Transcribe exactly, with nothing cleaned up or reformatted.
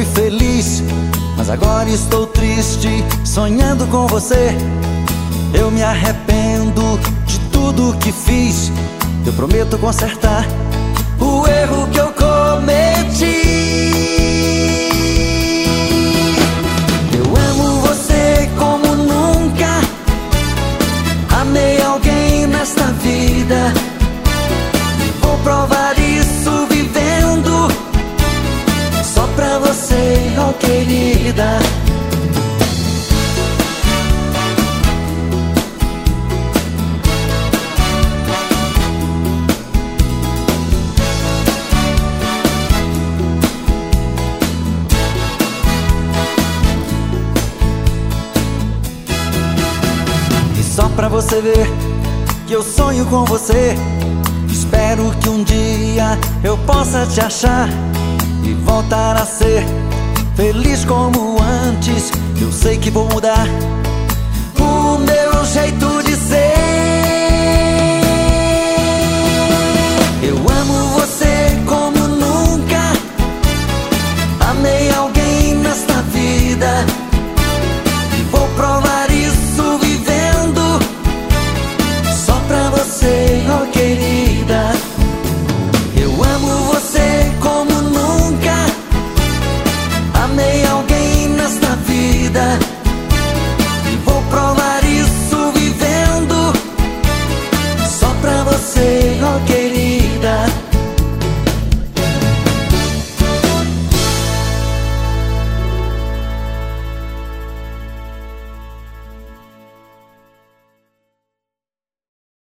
fui feliz, mas agora estou triste, sonhando com você. Eu me arrependo de tudo que fiz. Eu prometo consertar o erro que eu cometi. Eu amo você como nunca amei alguém nesta vida. Vou provar isso vivendo só pra você, oh querida. E só pra você ver que eu sonho com você. Espero que um dia eu possa te achar e voltar a ser feliz como antes. Eu sei que vou mudar o meu jeito